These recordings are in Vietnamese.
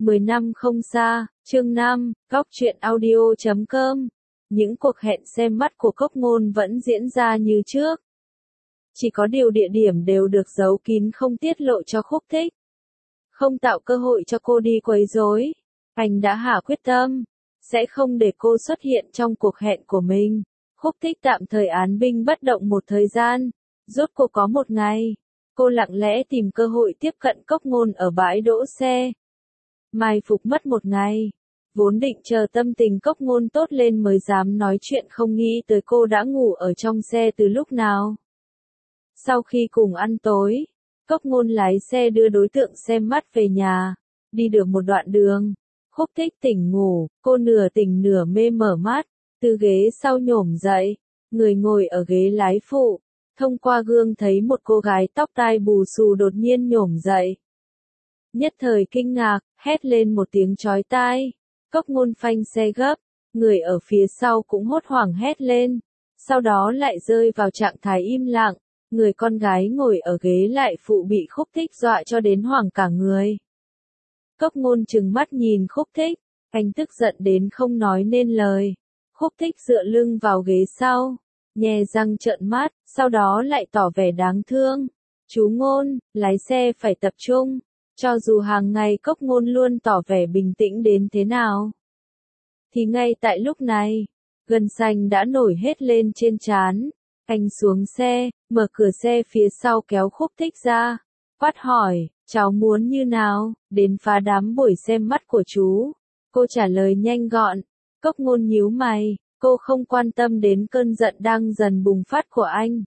10 năm không xa, chương 5, góc truyện audio.com. Những cuộc hẹn xem mắt của Cốc Ngôn vẫn diễn ra như trước. Chỉ có điều địa điểm đều được giấu kín không tiết lộ cho Khúc Thích. Không tạo cơ hội cho cô đi quấy rối. Anh đã hạ quyết tâm, sẽ không để cô xuất hiện trong cuộc hẹn của mình. Khúc Thích tạm thời án binh bất động một thời gian. Rốt cuộc có một ngày, cô lặng lẽ tìm cơ hội tiếp cận Cốc Ngôn ở bãi đỗ xe. Mai phục mất một ngày. Vốn định chờ tâm tình Cốc Ngôn tốt lên mới dám nói chuyện, không nghĩ tới cô đã ngủ ở trong xe từ lúc nào. Sau khi cùng ăn tối, Cốc Ngôn lái xe đưa đối tượng xem mắt về nhà. Đi được một đoạn đường, Khúc Thích tỉnh ngủ, cô nửa tỉnh nửa mê mở mắt, từ ghế sau nhổm dậy, người ngồi ở ghế lái phụ, thông qua gương thấy một cô gái tóc tai bù xù đột nhiên nhổm dậy. Nhất thời kinh ngạc, hét lên một tiếng chói tai. Cốc Ngôn phanh xe gấp, người ở phía sau cũng hốt hoảng hét lên, sau đó lại rơi vào trạng thái im lặng. Người con gái ngồi ở ghế lại phụ bị Khúc Thích dọa cho đến hoảng cả người. Cốc Ngôn trừng mắt nhìn Khúc Thích, anh tức giận đến không nói nên lời. Khúc Thích dựa lưng vào ghế sau, nhe răng trợn mắt, sau đó lại tỏ vẻ đáng thương. Chú Ngôn, lái xe phải tập trung. Cho dù hàng ngày Cốc Ngôn luôn tỏ vẻ bình tĩnh đến thế nào, thì ngay tại lúc này, gân xanh đã nổi hết lên trên trán. Anh xuống xe, mở cửa xe phía sau kéo Khúc Thích ra, quát hỏi, cháu muốn như nào, đến phá đám buổi xem mắt của chú. Cô trả lời nhanh gọn. Cốc Ngôn nhíu mày, cô không quan tâm đến cơn giận đang dần bùng phát của anh.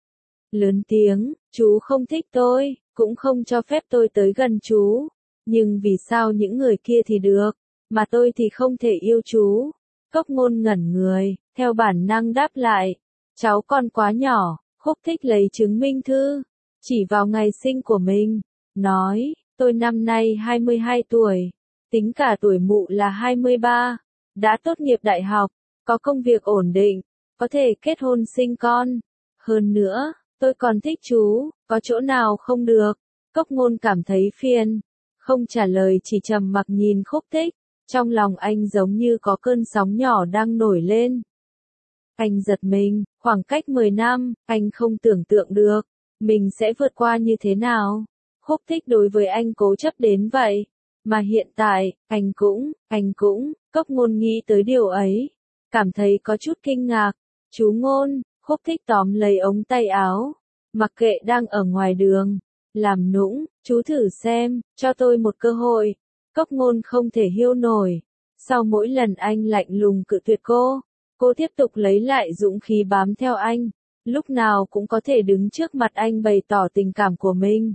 Lớn tiếng, chú không thích tôi, cũng không cho phép tôi tới gần chú. Nhưng vì sao những người kia thì được, mà tôi thì không thể yêu chú? Cốc Ngôn ngẩn người, theo bản năng đáp lại, cháu còn quá nhỏ. Khúc Thích lấy chứng minh thư, chỉ vào ngày sinh của mình, nói, tôi năm nay 22 tuổi, tính cả tuổi mụ là 23, đã tốt nghiệp đại học, có công việc ổn định, có thể kết hôn sinh con. Hơn nữa, tôi còn thích chú, có chỗ nào không được? Cốc Ngôn cảm thấy phiền, không trả lời, chỉ trầm mặc nhìn Khúc Thích. Trong lòng anh giống như có cơn sóng nhỏ đang nổi lên. Anh giật mình, khoảng cách 10 năm, anh không tưởng tượng được, mình sẽ vượt qua như thế nào. Khúc Thích đối với anh cố chấp đến vậy, mà hiện tại, anh cũng, Cốc Ngôn nghĩ tới điều ấy, cảm thấy có chút kinh ngạc. Chú Ngôn, Khúc Thích tóm lấy ống tay áo, mặc kệ đang ở ngoài đường, làm nũng, chú thử xem, cho tôi một cơ hội. Cốc Ngôn không thể hiêu nổi, sau mỗi lần anh lạnh lùng cự tuyệt cô tiếp tục lấy lại dũng khí bám theo anh, lúc nào cũng có thể đứng trước mặt anh bày tỏ tình cảm của mình.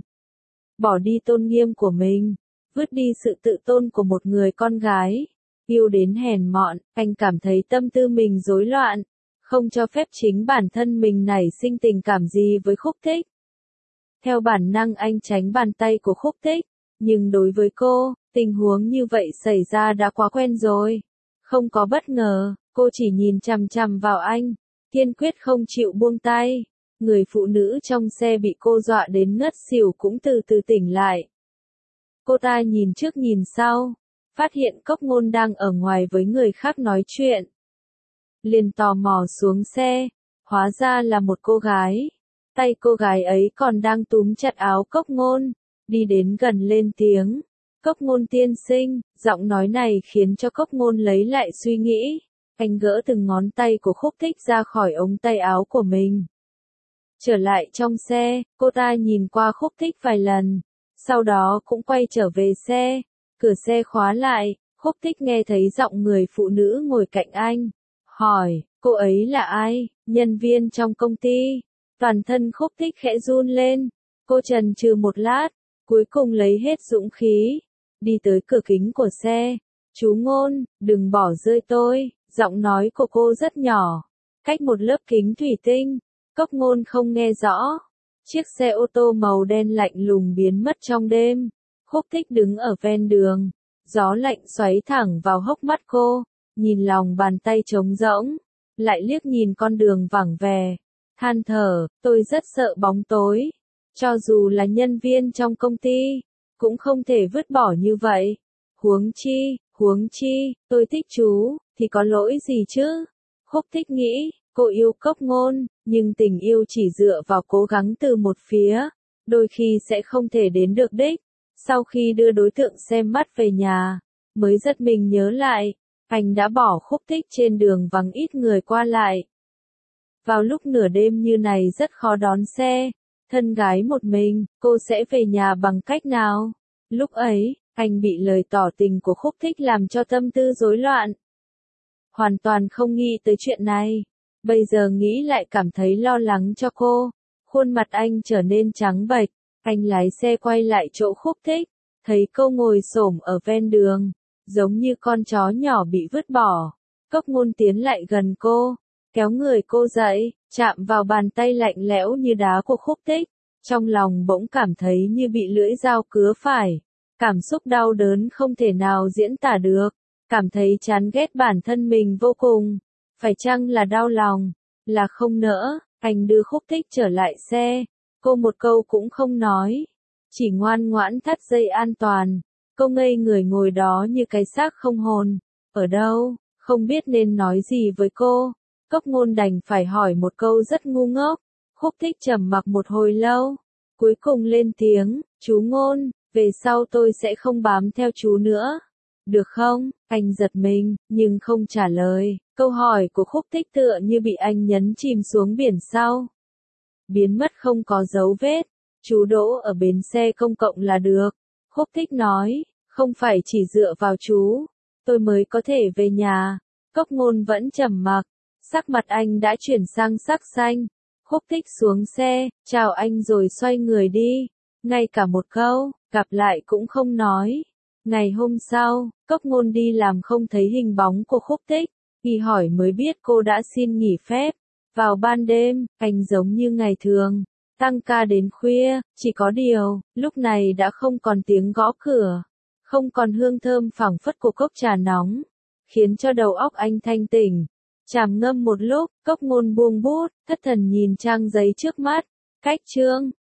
Bỏ đi tôn nghiêm của mình, vứt đi sự tự tôn của một người con gái, yêu đến hèn mọn, anh cảm thấy tâm tư mình rối loạn, không cho phép chính bản thân mình nảy sinh tình cảm gì với Khúc Thích. Theo bản năng anh tránh bàn tay của Khúc Thích, nhưng đối với cô, tình huống như vậy xảy ra đã quá quen rồi. Không có bất ngờ, cô chỉ nhìn chằm chằm vào anh, kiên quyết không chịu buông tay. Người phụ nữ trong xe bị cô dọa đến ngất xỉu cũng từ từ tỉnh lại. Cô ta nhìn trước nhìn sau, phát hiện Cốc Ngôn đang ở ngoài với người khác nói chuyện. Liền tò mò xuống xe, hóa ra là một cô gái. Tay cô gái ấy còn đang túm chặt áo Cốc Ngôn, đi đến gần lên tiếng. Cốc Ngôn tiên sinh, giọng nói này khiến cho Cốc Ngôn lấy lại suy nghĩ. Anh gỡ từng ngón tay của Khúc Thích ra khỏi ống tay áo của mình. Trở lại trong xe, cô ta nhìn qua Khúc Thích vài lần, sau đó cũng quay trở về xe. Cửa xe khóa lại, Khúc Thích nghe thấy giọng người phụ nữ ngồi cạnh anh. Hỏi, cô ấy là ai? Nhân viên trong công ty. Toàn thân Khúc Thích khẽ run lên. Cô chần chừ một lát, cuối cùng lấy hết dũng khí, đi tới cửa kính của xe. Chú Ngôn, đừng bỏ rơi tôi. Giọng nói của cô rất nhỏ, cách một lớp kính thủy tinh. Cốc Ngôn không nghe rõ. Chiếc xe ô tô màu đen lạnh lùng biến mất trong đêm. Khúc Thích đứng ở ven đường, gió lạnh xoáy thẳng vào hốc mắt cô, nhìn lòng bàn tay trống rỗng, lại liếc nhìn con đường vắng vẻ, than thở, tôi rất sợ bóng tối. Cho dù là nhân viên trong công ty, cũng không thể vứt bỏ như vậy. Huống chi, tôi thích chú, thì có lỗi gì chứ? Khúc Thích nghĩ, cô yêu Cốc Ngôn, nhưng tình yêu chỉ dựa vào cố gắng từ một phía, đôi khi sẽ không thể đến được đích. Sau khi đưa đối tượng xem mắt về nhà, mới giật mình nhớ lại, anh đã bỏ Khúc Thích trên đường vắng ít người qua lại. Vào lúc nửa đêm như này rất khó đón xe, thân gái một mình, cô sẽ về nhà bằng cách nào? Lúc ấy, anh bị lời tỏ tình của Khúc Thích làm cho tâm tư rối loạn. Hoàn toàn không nghĩ tới chuyện này. Bây giờ nghĩ lại cảm thấy lo lắng cho cô. Khuôn mặt anh trở nên trắng bệch. Anh lái xe quay lại chỗ Khúc Thích. Thấy cô ngồi xổm ở ven đường. Giống như con chó nhỏ bị vứt bỏ. Cốc Ngôn tiến lại gần cô. Kéo người cô dậy. Chạm vào bàn tay lạnh lẽo như đá của Khúc Thích. Trong lòng bỗng cảm thấy như bị lưỡi dao cứa phải. Cảm xúc đau đớn không thể nào diễn tả được. Cảm thấy chán ghét bản thân mình vô cùng. Phải chăng là đau lòng? Là không nỡ. Anh đưa Khúc Thích trở lại xe. Cô một câu cũng không nói. Chỉ ngoan ngoãn thắt dây an toàn. Cô ngây người ngồi đó như cái xác không hồn. Ở đâu? Không biết nên nói gì với cô. Cốc Ngôn đành phải hỏi một câu rất ngu ngốc. Khúc Thích trầm mặc một hồi lâu. Cuối cùng lên tiếng, chú Ngôn, về sau tôi sẽ không bám theo chú nữa. Được không? Anh giật mình, nhưng không trả lời. Câu hỏi của Khúc Thích tựa như bị anh nhấn chìm xuống biển sau. Biến mất không có dấu vết. Chú đỗ ở bến xe công cộng là được. Khúc Thích nói, không phải chỉ dựa vào chú, tôi mới có thể về nhà. Cốc Ngôn vẫn trầm mặc. Sắc mặt anh đã chuyển sang sắc xanh. Khúc Thích xuống xe, chào anh rồi xoay người đi. Ngay cả một câu, gặp lại cũng không nói. Ngày hôm sau, Cốc Ngôn đi làm không thấy hình bóng của Khúc Thích. Khi hỏi mới biết cô đã xin nghỉ phép. Vào ban đêm, anh giống như ngày thường. Tăng ca đến khuya, chỉ có điều, lúc này đã không còn tiếng gõ cửa. Không còn hương thơm phảng phất của cốc trà nóng. Khiến cho đầu óc anh thanh tỉnh. Trầm ngâm một lúc, Cốc Ngôn buông bút, thất thần nhìn trang giấy trước mắt. Cách chương